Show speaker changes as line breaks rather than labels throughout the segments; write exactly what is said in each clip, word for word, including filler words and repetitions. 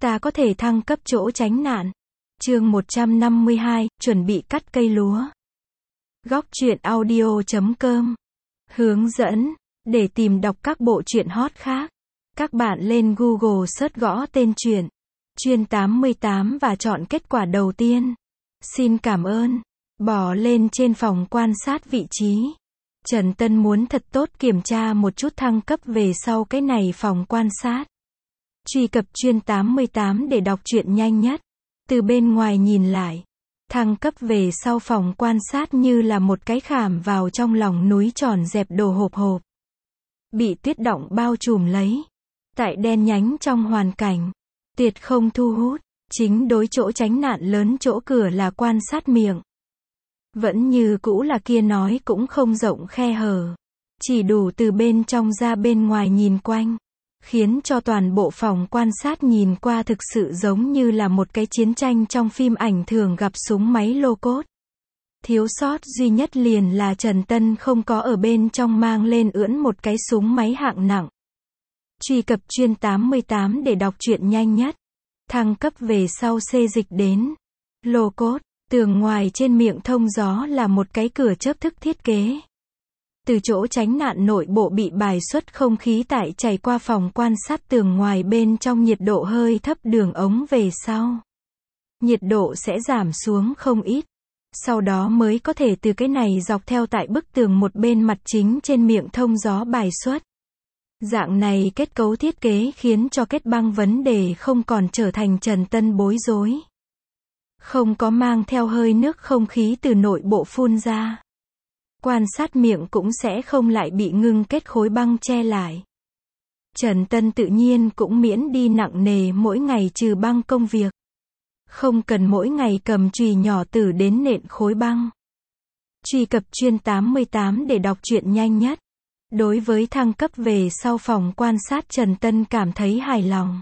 ta có thể thăng cấp chỗ tránh nạn. Chương một trăm năm mươi hai, chuẩn bị cắt cây lúa. Góc truyện audio chấm com. Hướng dẫn. Để tìm đọc các bộ truyện hot khác, các bạn lên Google search gõ tên truyện Chuyên tám mươi tám và chọn kết quả đầu tiên. Xin cảm ơn. Bỏ lên trên phòng quan sát vị trí. Trần Tân muốn thật tốt kiểm tra một chút thăng cấp về sau cái này phòng quan sát. Truy cập Chuyên tám mươi tám để đọc truyện nhanh nhất. Từ bên ngoài nhìn lại, thăng cấp về sau phòng quan sát như là một cái khảm vào trong lòng núi tròn dẹp đồ hộp hộp. Bị tuyết đọng bao trùm lấy. Tại đen nhánh trong hoàn cảnh, tuyệt không thu hút. Chính đối chỗ tránh nạn lớn chỗ cửa là quan sát miệng. Vẫn như cũ là kia nói cũng không rộng khe hở. Chỉ đủ từ bên trong ra bên ngoài nhìn quanh. Khiến cho toàn bộ phòng quan sát nhìn qua thực sự giống như là một cái chiến tranh trong phim ảnh thường gặp súng máy lô cốt. Thiếu sót duy nhất liền là Trần Tân không có ở bên trong mang lên ưỡn một cái súng máy hạng nặng. Truy cập Chuyên tám mươi tám để đọc truyện nhanh nhất. Thăng cấp về sau xê dịch đến lô cốt, tường ngoài trên miệng thông gió là một cái cửa chớp thức thiết kế. Từ chỗ tránh nạn nội bộ bị bài xuất không khí tại chảy qua phòng quan sát tường ngoài bên trong nhiệt độ hơi thấp đường ống về sau. Nhiệt độ sẽ giảm xuống không ít. Sau đó mới có thể từ cái này dọc theo tại bức tường một bên mặt chính trên miệng thông gió bài xuất. Dạng này kết cấu thiết kế khiến cho kết băng vấn đề không còn trở thành Trần Tân bối rối. Không có mang theo hơi nước không khí từ nội bộ phun ra. Quan sát miệng cũng sẽ không lại bị ngưng kết khối băng che lại. Trần Tân tự nhiên cũng miễn đi nặng nề mỗi ngày trừ băng công việc. Không cần mỗi ngày cầm chùy nhỏ tử đến nện khối băng. Truy cập Chuyên tám mươi tám để đọc truyện nhanh nhất. Đối với thăng cấp về sau phòng quan sát Trần Tân cảm thấy hài lòng.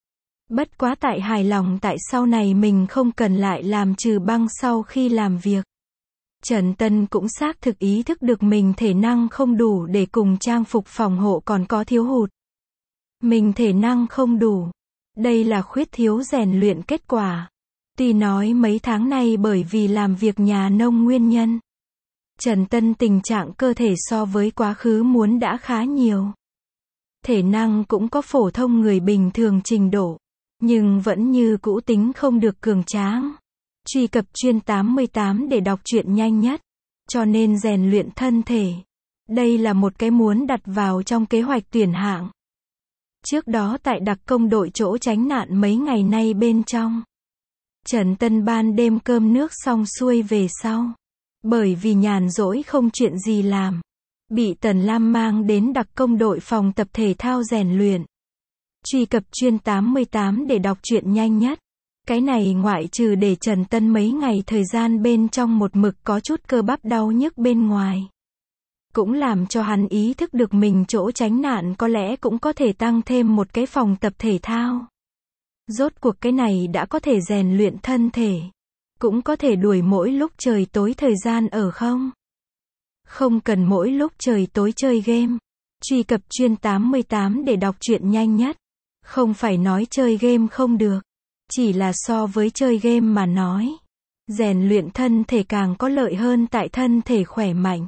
Bất quá tại hài lòng tại sau này mình không cần lại làm trừ băng sau khi làm việc. Trần Tân cũng xác thực ý thức được mình thể năng không đủ để cùng trang phục phòng hộ còn có thiếu hụt. Mình thể năng không đủ. Đây là khuyết thiếu rèn luyện kết quả. Tuy nói mấy tháng nay bởi vì làm việc nhà nông nguyên nhân, Trần Tân tình trạng cơ thể so với quá khứ muốn đã khá nhiều. Thể năng cũng có phổ thông người bình thường trình độ, nhưng vẫn như cũ tính không được cường tráng. Truy cập Chuyên tám mươi tám để đọc truyện nhanh nhất. Cho nên rèn luyện thân thể. Đây là một cái muốn đặt vào trong kế hoạch tuyển hạng. Trước đó tại đặc công đội chỗ tránh nạn mấy ngày nay bên trong, Trần Tân ban đêm cơm nước xong xuôi về sau. Bởi vì nhàn rỗi không chuyện gì làm, bị Tần Lam mang đến đặc công đội phòng tập thể thao rèn luyện. Truy cập Chuyên tám mươi tám để đọc truyện nhanh nhất. Cái này ngoại trừ để Trần Tân mấy ngày thời gian bên trong một mực có chút cơ bắp đau nhức bên ngoài, cũng làm cho hắn ý thức được mình chỗ tránh nạn có lẽ cũng có thể tăng thêm một cái phòng tập thể thao. Rốt cuộc cái này đã có thể rèn luyện thân thể, cũng có thể đuổi mỗi lúc trời tối thời gian ở không. Không cần mỗi lúc trời tối chơi game. Truy cập Chuyên tám mươi tám để đọc truyện nhanh nhất. Không phải nói chơi game không được, chỉ là so với chơi game mà nói, rèn luyện thân thể càng có lợi hơn tại thân thể khỏe mạnh.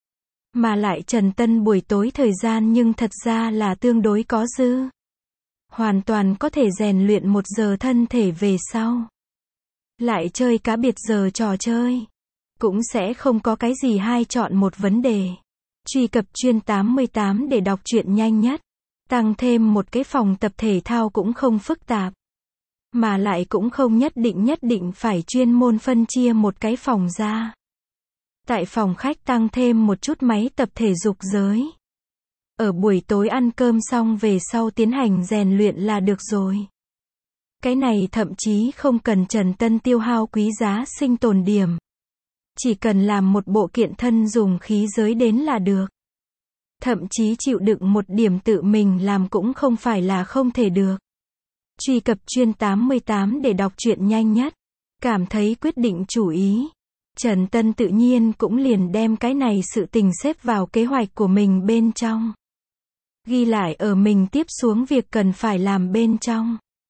Mà lại Trần Tân buổi tối thời gian nhưng thật ra là tương đối có dư. Hoàn toàn có thể rèn luyện một giờ thân thể về sau. Lại chơi cá biệt giờ trò chơi. Cũng sẽ không có cái gì hai chọn một vấn đề. Truy cập Chuyên tám mươi tám để đọc truyện nhanh nhất. Tăng thêm một cái phòng tập thể thao cũng không phức tạp. Mà lại cũng không nhất định nhất định phải chuyên môn phân chia một cái phòng ra. Tại phòng khách tăng thêm một chút máy tập thể dục giới. Ở buổi tối ăn cơm xong về sau tiến hành rèn luyện là được rồi. Cái này thậm chí không cần Trần Tân tiêu hao quý giá sinh tồn điểm. Chỉ cần làm một bộ kiện thân dùng khí giới đến là được. Thậm chí chịu đựng một điểm tự mình làm cũng không phải là không thể được. Truy cập Chuyên tám mươi tám để đọc truyện nhanh nhất. Cảm thấy quyết định chủ ý. Trần Tân tự nhiên cũng liền đem cái này sự tình xếp vào kế hoạch của mình bên trong. Ghi lại ở mình tiếp xuống việc cần phải làm bên trong.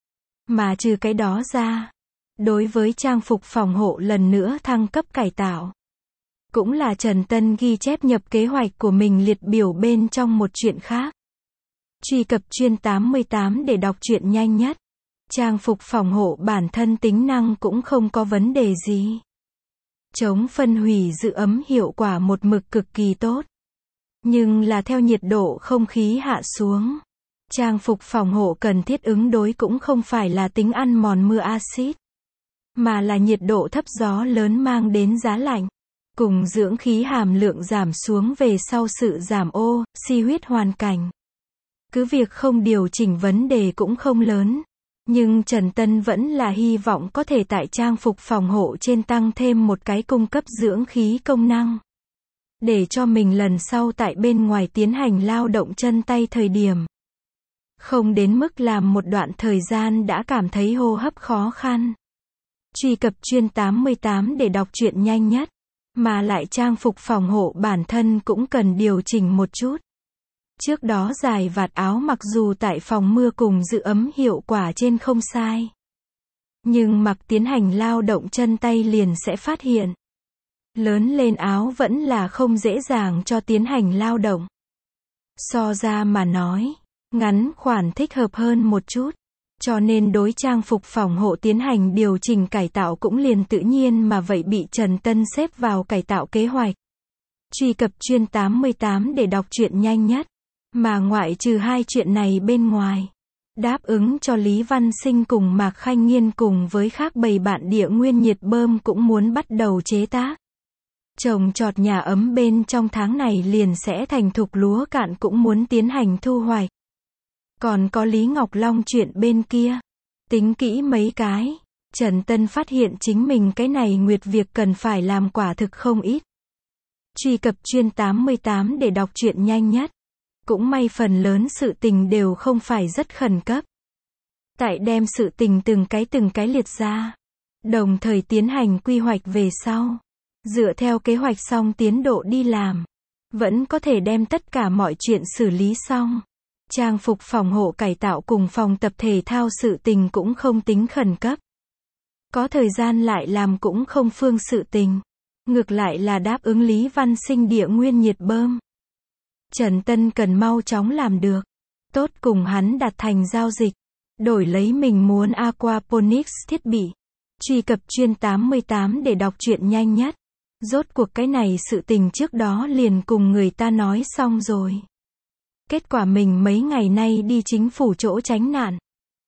Mà trừ cái đó ra, đối với trang phục phòng hộ lần nữa thăng cấp cải tạo, cũng là Trần Tân ghi chép nhập kế hoạch của mình liệt biểu bên trong một chuyện khác. Truy cập chuyên tám mươi tám để đọc truyện nhanh nhất. Trang phục phòng hộ bản thân tính năng cũng không có vấn đề gì. Chống phân hủy giữ ấm hiệu quả một mực cực kỳ tốt. Nhưng là theo nhiệt độ không khí hạ xuống. Trang phục phòng hộ cần thiết ứng đối cũng không phải là tính ăn mòn mưa axit, mà là nhiệt độ thấp gió lớn mang đến giá lạnh, cùng dưỡng khí hàm lượng giảm xuống về sau sự giảm oxy huyết hoàn cảnh. Cứ việc không điều chỉnh vấn đề cũng không lớn. Nhưng Trần Tân vẫn là hy vọng có thể tại trang phục phòng hộ trên tăng thêm một cái cung cấp dưỡng khí công năng. Để cho mình lần sau tại bên ngoài tiến hành lao động chân tay thời điểm. Không đến mức làm một đoạn thời gian đã cảm thấy hô hấp khó khăn. Truy cập chuyên tám mươi tám để đọc truyện nhanh nhất. Mà lại trang phục phòng hộ bản thân cũng cần điều chỉnh một chút. Trước đó dài vạt áo mặc dù tại phòng mưa cùng giữ ấm hiệu quả trên không sai. Nhưng mặc tiến hành lao động chân tay liền sẽ phát hiện. Lớn lên áo vẫn là không dễ dàng cho tiến hành lao động. So ra mà nói, ngắn khoản thích hợp hơn một chút. Cho nên đối trang phục phòng hộ tiến hành điều chỉnh cải tạo cũng liền tự nhiên mà vậy bị Trần Tân xếp vào cải tạo kế hoạch. Truy cập chuyên tám mươi tám để đọc truyện nhanh nhất. Mà ngoại trừ hai chuyện này bên ngoài, đáp ứng cho Lý Văn Sinh cùng Mạc Khanh Nghiên cùng với khác bầy bạn địa nguyên nhiệt bơm cũng muốn bắt đầu chế tác. Trồng trọt nhà ấm bên trong tháng này liền sẽ thành thục lúa cạn cũng muốn tiến hành thu hoạch. Còn có Lý Ngọc Long chuyện bên kia. Tính kỹ mấy cái, Trần Tân phát hiện chính mình cái này nguyệt việc cần phải làm quả thực không ít. Truy cập chuyên tám mươi tám để đọc truyện nhanh nhất. Cũng may phần lớn sự tình đều không phải rất khẩn cấp. Tại đem sự tình từng cái từng cái liệt ra. Đồng thời tiến hành quy hoạch về sau. Dựa theo kế hoạch xong tiến độ đi làm. Vẫn có thể đem tất cả mọi chuyện xử lý xong. Trang phục phòng hộ cải tạo cùng phòng tập thể thao sự tình cũng không tính khẩn cấp. Có thời gian lại làm cũng không phương sự tình. Ngược lại là đáp ứng Lý Văn Sinh địa nguyên nhiệt bơm. Trần Tân cần mau chóng làm được. Tốt cùng hắn đặt thành giao dịch. Đổi lấy mình muốn aquaponics thiết bị. Truy cập chuyên tám mươi tám để đọc truyện nhanh nhất. Rốt cuộc cái này sự tình trước đó liền cùng người ta nói xong rồi. Kết quả mình mấy ngày nay đi chính phủ chỗ tránh nạn.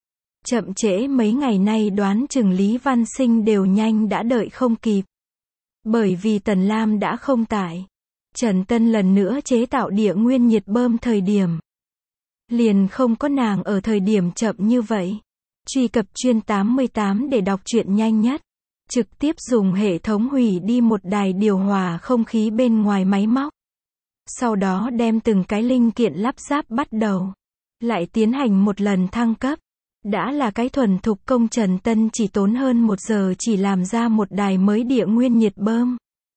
Chậm trễ mấy ngày nay đoán chừng Lý Văn Sinh đều nhanh đã đợi không kịp. Bởi vì Tần Lam đã không tại. Trần Tân lần nữa chế tạo địa nguyên nhiệt bơm thời điểm. Liền không có nàng ở thời điểm chậm như vậy. Truy cập chuyên tám mươi tám để đọc truyện nhanh nhất. Trực tiếp dùng hệ thống hủy đi một đài điều hòa không khí bên ngoài máy móc. Sau đó đem từng cái linh kiện lắp ráp bắt đầu. Lại tiến hành một lần thăng cấp. Đã là cái thuần thục công Trần Tân chỉ tốn hơn một giờ chỉ làm ra một đài mới địa nguyên nhiệt bơm.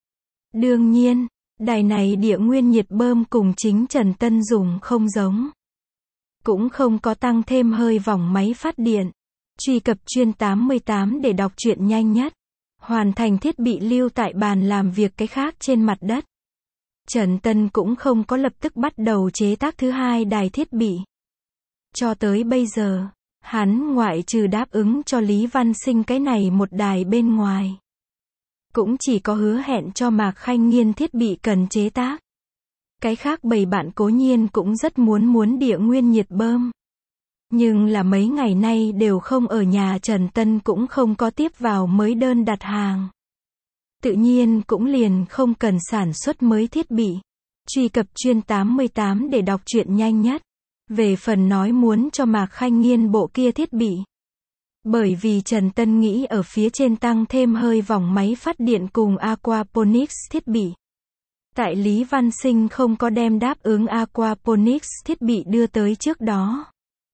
Đương nhiên, đài này địa nguyên nhiệt bơm cùng chính Trần Tân dùng không giống. Cũng không có tăng thêm hơi vòng máy phát điện. Truy cập chuyên tám mươi tám để đọc truyện nhanh nhất. Hoàn thành thiết bị lưu tại bàn làm việc cái khác trên mặt đất. Trần Tân cũng không có lập tức bắt đầu chế tác thứ hai đài thiết bị. Cho tới bây giờ, hắn ngoại trừ đáp ứng cho Lý Văn Sinh cái này một đài bên ngoài. Cũng chỉ có hứa hẹn cho Mạc Khanh Nghiên thiết bị cần chế tác. Cái khác bầy bạn cố nhiên cũng rất muốn muốn địa nguyên nhiệt bơm. Nhưng là mấy ngày nay đều không ở nhà Trần Tân cũng không có tiếp vào mới đơn đặt hàng. Tự nhiên cũng liền không cần sản xuất mới thiết bị. Truy cập chuyên tám mươi tám để đọc truyện nhanh nhất. Về phần nói muốn cho Mạc Khanh Nghiên bộ kia thiết bị. Bởi vì Trần Tân nghĩ ở phía trên tăng thêm hơi vòng máy phát điện cùng aquaponics thiết bị. Tại Lý Văn Sinh không có đem đáp ứng aquaponics thiết bị đưa tới trước đó.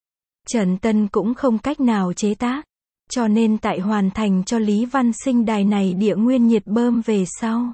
Trần Tân cũng không cách nào chế tác. Cho nên tại hoàn thành cho Lý Văn Sinh đài này địa nguyên nhiệt bơm về sau.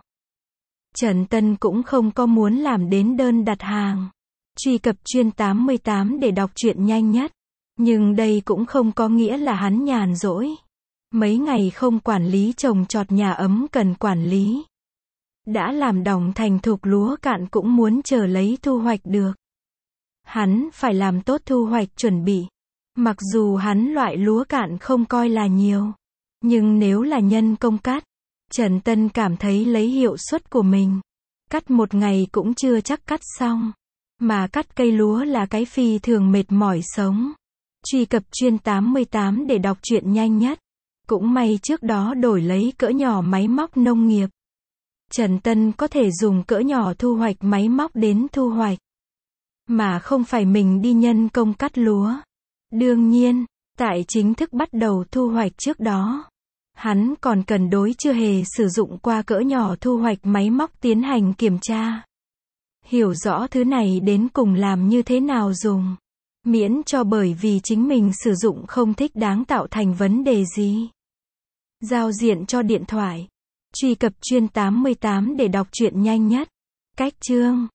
Trần Tân cũng không có muốn làm đến đơn đặt hàng. Truy cập chuyên tám mươi tám để đọc truyện nhanh nhất. Nhưng đây cũng không có nghĩa là hắn nhàn rỗi. Mấy ngày không quản lý trồng trọt nhà ấm cần quản lý. Đã làm đồng thành thục lúa cạn cũng muốn chờ lấy thu hoạch được. Hắn phải làm tốt thu hoạch chuẩn bị. Mặc dù hắn loại lúa cạn không coi là nhiều. Nhưng nếu là nhân công cắt, Trần Tân cảm thấy lấy hiệu suất của mình. Cắt một ngày cũng chưa chắc cắt xong. Mà cắt cây lúa là cái phi thường mệt mỏi sống. Truy cập chuyên tám mươi tám để đọc truyện nhanh nhất. Cũng may trước đó đổi lấy cỡ nhỏ máy móc nông nghiệp. Trần Tân có thể dùng cỡ nhỏ thu hoạch máy móc đến thu hoạch. Mà không phải mình đi nhân công cắt lúa. Đương nhiên, tại chính thức bắt đầu thu hoạch trước đó, hắn còn cần đối chưa hề sử dụng qua cỡ nhỏ thu hoạch máy móc tiến hành kiểm tra. Hiểu rõ thứ này đến cùng làm như thế nào dùng. Miễn cho bởi vì chính mình sử dụng không thích đáng tạo thành vấn đề gì. Giao diện cho điện thoại. Truy cập chuyên tám mươi tám để đọc truyện nhanh nhất. Cách chương